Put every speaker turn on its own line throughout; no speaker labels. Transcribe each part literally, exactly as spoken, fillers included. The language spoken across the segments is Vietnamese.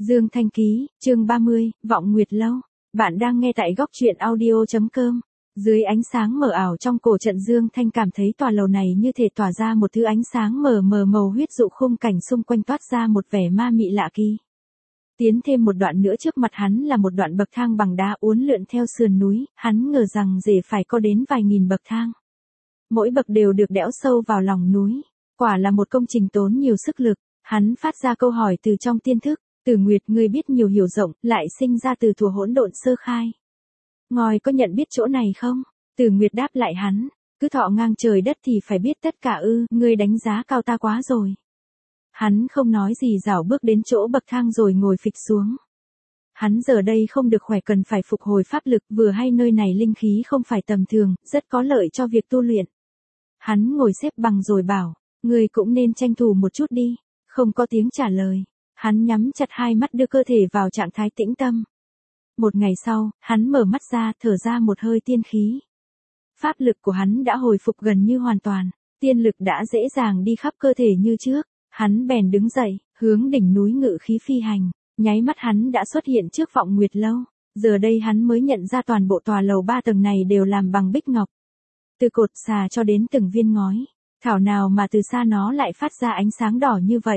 Dương Thanh Ký, chương ba mươi, Vọng Nguyệt Lâu. Bạn đang nghe tại góc truyện audio chấm com. Dưới ánh sáng mờ ảo trong cổ trận, Dương Thanh cảm thấy tòa lầu này như thể tỏa ra một thứ ánh sáng mờ mờ màu huyết dụ, khung cảnh xung quanh toát ra một vẻ ma mị lạ kỳ. Tiến thêm một đoạn nữa, trước mặt hắn là một đoạn bậc thang bằng đá uốn lượn theo sườn núi, hắn ngờ rằng dễ phải có đến vài nghìn bậc thang. Mỗi bậc đều được đẽo sâu vào lòng núi, quả là một công trình tốn nhiều sức lực. Hắn phát ra câu hỏi từ trong tiên thức. Tử Nguyệt, ngươi biết nhiều hiểu rộng, lại sinh ra từ thuở hỗn độn sơ khai. Ngòi có nhận biết chỗ này không? Tử Nguyệt đáp lại hắn, cứ thọ ngang trời đất thì phải biết tất cả ư, ngươi đánh giá cao ta quá rồi. Hắn không nói gì, rảo bước đến chỗ bậc thang rồi ngồi phịch xuống. Hắn giờ đây không được khỏe, cần phải phục hồi pháp lực, vừa hay nơi này linh khí không phải tầm thường, rất có lợi cho việc tu luyện. Hắn ngồi xếp bằng rồi bảo, ngươi cũng nên tranh thủ một chút đi. Không có tiếng trả lời. Hắn nhắm chặt hai mắt, đưa cơ thể vào trạng thái tĩnh tâm. Một ngày sau, hắn mở mắt ra, thở ra một hơi tiên khí. Pháp lực của hắn đã hồi phục gần như hoàn toàn, tiên lực đã dễ dàng đi khắp cơ thể như trước. Hắn bèn đứng dậy, hướng đỉnh núi ngự khí phi hành, nháy mắt hắn đã xuất hiện trước Vọng Nguyệt Lâu. Giờ đây hắn mới nhận ra toàn bộ tòa lầu ba tầng này đều làm bằng bích ngọc. Từ cột xà cho đến từng viên ngói, thảo nào mà từ xa nó lại phát ra ánh sáng đỏ như vậy.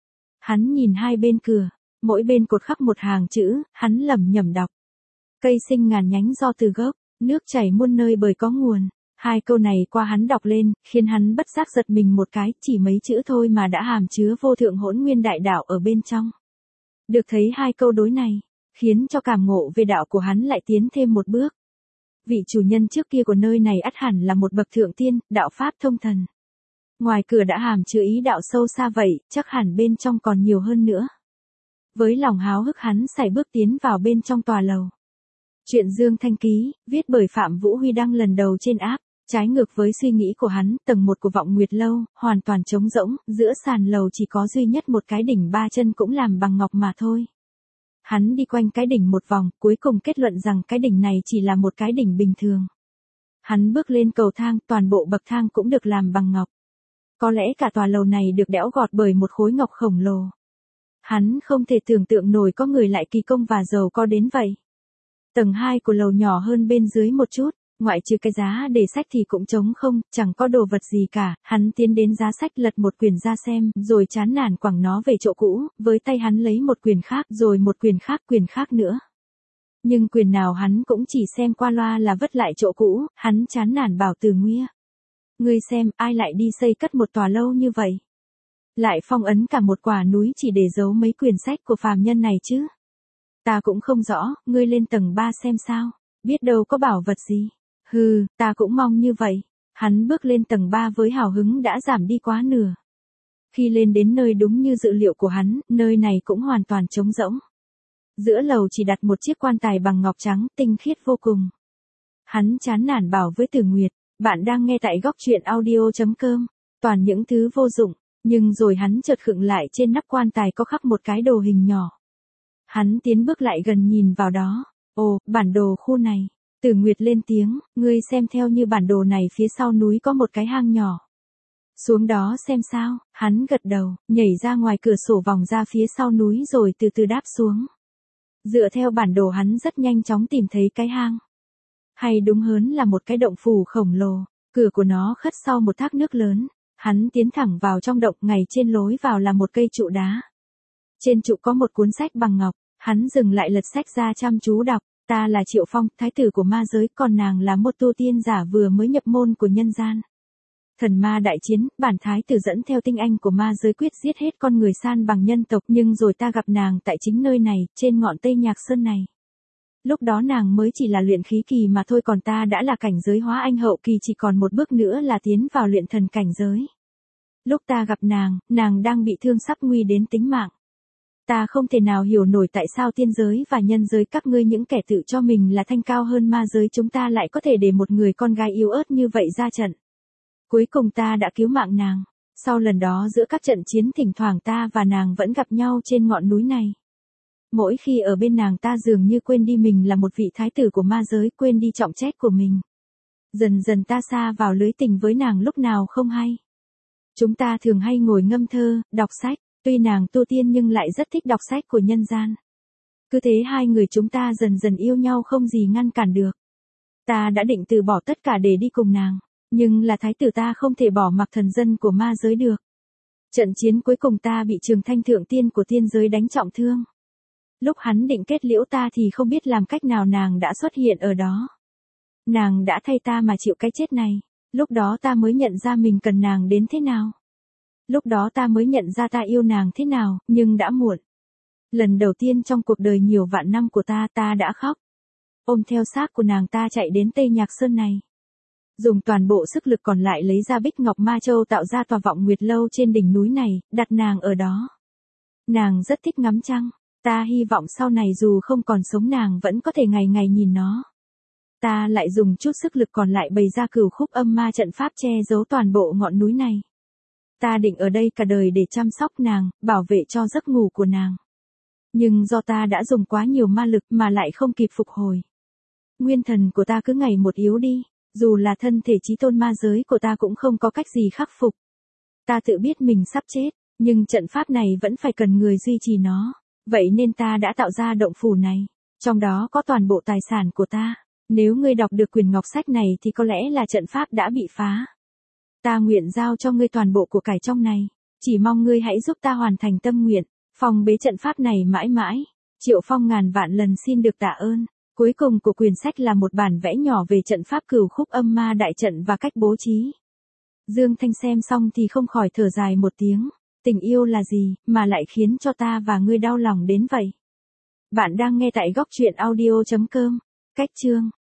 Hắn nhìn hai bên cửa, mỗi bên cột khắc một hàng chữ, hắn lẩm nhẩm đọc. Cây sinh ngàn nhánh do từ gốc, nước chảy muôn nơi bởi có nguồn. Hai câu này qua hắn đọc lên, khiến hắn bất giác giật mình một cái, chỉ mấy chữ thôi mà đã hàm chứa vô thượng hỗn nguyên đại đạo ở bên trong. Được thấy hai câu đối này, khiến cho cảm ngộ về đạo của hắn lại tiến thêm một bước. Vị chủ nhân trước kia của nơi này ắt hẳn là một bậc thượng tiên, đạo pháp thông thần. Ngoài cửa đã hàm chứa ý đạo sâu xa vậy, chắc hẳn bên trong còn nhiều hơn nữa. Với lòng háo hức, hắn sải bước tiến vào bên trong tòa lầu. Chuyện Dương Thanh Ký, viết bởi Phạm Vũ Huy, đăng lần đầu trên app. Trái ngược với suy nghĩ của hắn, tầng một của Vọng Nguyệt Lâu, hoàn toàn trống rỗng, giữa sàn lầu chỉ có duy nhất một cái đỉnh ba chân cũng làm bằng ngọc mà thôi. Hắn đi quanh cái đỉnh một vòng, cuối cùng kết luận rằng cái đỉnh này chỉ là một cái đỉnh bình thường. Hắn bước lên cầu thang, toàn bộ bậc thang cũng được làm bằng ngọc. Có lẽ cả tòa lầu này được đẽo gọt bởi một khối ngọc khổng lồ. Hắn không thể tưởng tượng nổi có người lại kỳ công và giàu có đến vậy. Tầng hai của lầu nhỏ hơn bên dưới một chút, ngoại trừ cái giá để sách thì cũng trống không, chẳng có đồ vật gì cả. Hắn tiến đến giá sách, lật một quyển ra xem, rồi chán nản quẳng nó về chỗ cũ, với tay hắn lấy một quyển khác, rồi một quyển khác, quyển khác nữa. Nhưng quyển nào hắn cũng chỉ xem qua loa là vứt lại chỗ cũ. Hắn chán nản bảo Từ Nguya, ngươi xem, ai lại đi xây cất một tòa lâu như vậy? Lại phong ấn cả một quả núi chỉ để giấu mấy quyển sách của phàm nhân này chứ? Ta cũng không rõ, ngươi lên tầng ba xem sao, biết đâu có bảo vật gì. Hừ, ta cũng mong như vậy. Hắn bước lên tầng ba với hào hứng đã giảm đi quá nửa. Khi lên đến nơi, đúng như dự liệu của hắn, nơi này cũng hoàn toàn trống rỗng. Giữa lầu chỉ đặt một chiếc quan tài bằng ngọc trắng, tinh khiết vô cùng. Hắn chán nản bảo với Tử Nguyệt, bạn đang nghe tại góc truyện audio chấm com, toàn những thứ vô dụng. Nhưng rồi hắn chợt khựng lại, trên nắp quan tài có khắc một cái đồ hình nhỏ. Hắn tiến bước lại gần nhìn vào đó. Ồ, bản đồ khu này. Tử Nguyệt lên tiếng, ngươi xem, theo như bản đồ này phía sau núi có một cái hang nhỏ. Xuống đó xem sao. Hắn gật đầu, nhảy ra ngoài cửa sổ, vòng ra phía sau núi rồi từ từ đáp xuống. Dựa theo bản đồ, hắn rất nhanh chóng tìm thấy cái hang. Hay đúng hơn là một cái động phủ khổng lồ, cửa của nó khất sau một thác nước lớn. Hắn tiến thẳng vào trong động, ngay trên lối vào là một cây trụ đá. Trên trụ có một cuốn sách bằng ngọc, hắn dừng lại lật sách ra chăm chú đọc. Ta là Triệu Phong, thái tử của ma giới, còn nàng là một tu tiên giả vừa mới nhập môn của nhân gian. Thần ma đại chiến, bản thái tử dẫn theo tinh anh của ma giới quyết giết hết con người, san bằng nhân tộc, nhưng rồi ta gặp nàng tại chính nơi này, trên ngọn Tây Nhạc Sơn này. Lúc đó nàng mới chỉ là luyện khí kỳ mà thôi, còn ta đã là cảnh giới hóa anh hậu kỳ, chỉ còn một bước nữa là tiến vào luyện thần cảnh giới. Lúc ta gặp nàng, nàng đang bị thương sắp nguy đến tính mạng. Ta không thể nào hiểu nổi tại sao tiên giới và nhân giới, các ngươi những kẻ tự cho mình là thanh cao hơn ma giới chúng ta, lại có thể để một người con gái yếu ớt như vậy ra trận. Cuối cùng ta đã cứu mạng nàng. Sau lần đó, giữa các trận chiến, thỉnh thoảng ta và nàng vẫn gặp nhau trên ngọn núi này. Mỗi khi ở bên nàng, ta dường như quên đi mình là một vị thái tử của ma giới, quên đi trọng trách của mình. Dần dần ta sa vào lưới tình với nàng lúc nào không hay. Chúng ta thường hay ngồi ngâm thơ, đọc sách. Tuy nàng tu tiên nhưng lại rất thích đọc sách của nhân gian. Cứ thế hai người chúng ta dần dần yêu nhau không gì ngăn cản được. Ta đã định từ bỏ tất cả để đi cùng nàng, nhưng là thái tử ta không thể bỏ mặc thần dân của ma giới được. Trận chiến cuối cùng ta bị Trường Thanh thượng tiên của tiên giới đánh trọng thương. Lúc hắn định kết liễu ta thì không biết làm cách nào nàng đã xuất hiện ở đó. Nàng đã thay ta mà chịu cái chết này, lúc đó ta mới nhận ra mình cần nàng đến thế nào. Lúc đó ta mới nhận ra ta yêu nàng thế nào, nhưng đã muộn. Lần đầu tiên trong cuộc đời nhiều vạn năm của ta, ta đã khóc. Ôm theo xác của nàng ta chạy đến Tây Nhạc Sơn này. Dùng toàn bộ sức lực còn lại lấy ra Bích Ngọc Ma Châu tạo ra tòa Vọng Nguyệt Lâu trên đỉnh núi này, đặt nàng ở đó. Nàng rất thích ngắm trăng, ta hy vọng sau này dù không còn sống nàng vẫn có thể ngày ngày nhìn nó. Ta lại dùng chút sức lực còn lại bày ra Cửu Khúc Âm Ma trận pháp che giấu toàn bộ ngọn núi này. Ta định ở đây cả đời để chăm sóc nàng, bảo vệ cho giấc ngủ của nàng. Nhưng do ta đã dùng quá nhiều ma lực mà lại không kịp phục hồi. Nguyên thần của ta cứ ngày một yếu đi, dù là thân thể chí tôn ma giới của ta cũng không có cách gì khắc phục. Ta tự biết mình sắp chết, nhưng trận pháp này vẫn phải cần người duy trì nó, vậy nên ta đã tạo ra động phủ này, trong đó có toàn bộ tài sản của ta. Nếu ngươi đọc được quyển ngọc sách này thì có lẽ là trận pháp đã bị phá. Ta nguyện giao cho ngươi toàn bộ của cải trong này, chỉ mong ngươi hãy giúp ta hoàn thành tâm nguyện, phòng bế trận pháp này mãi mãi. Triệu Phong ngàn vạn lần xin được tạ ơn. Cuối cùng của quyển sách là một bản vẽ nhỏ về trận pháp Cửu Khúc Âm Ma đại trận và cách bố trí. Dương Thanh xem xong thì không khỏi thở dài một tiếng, tình yêu là gì mà lại khiến cho ta và ngươi đau lòng đến vậy. Bạn đang nghe tại góc truyện audio chấm com. Cách chương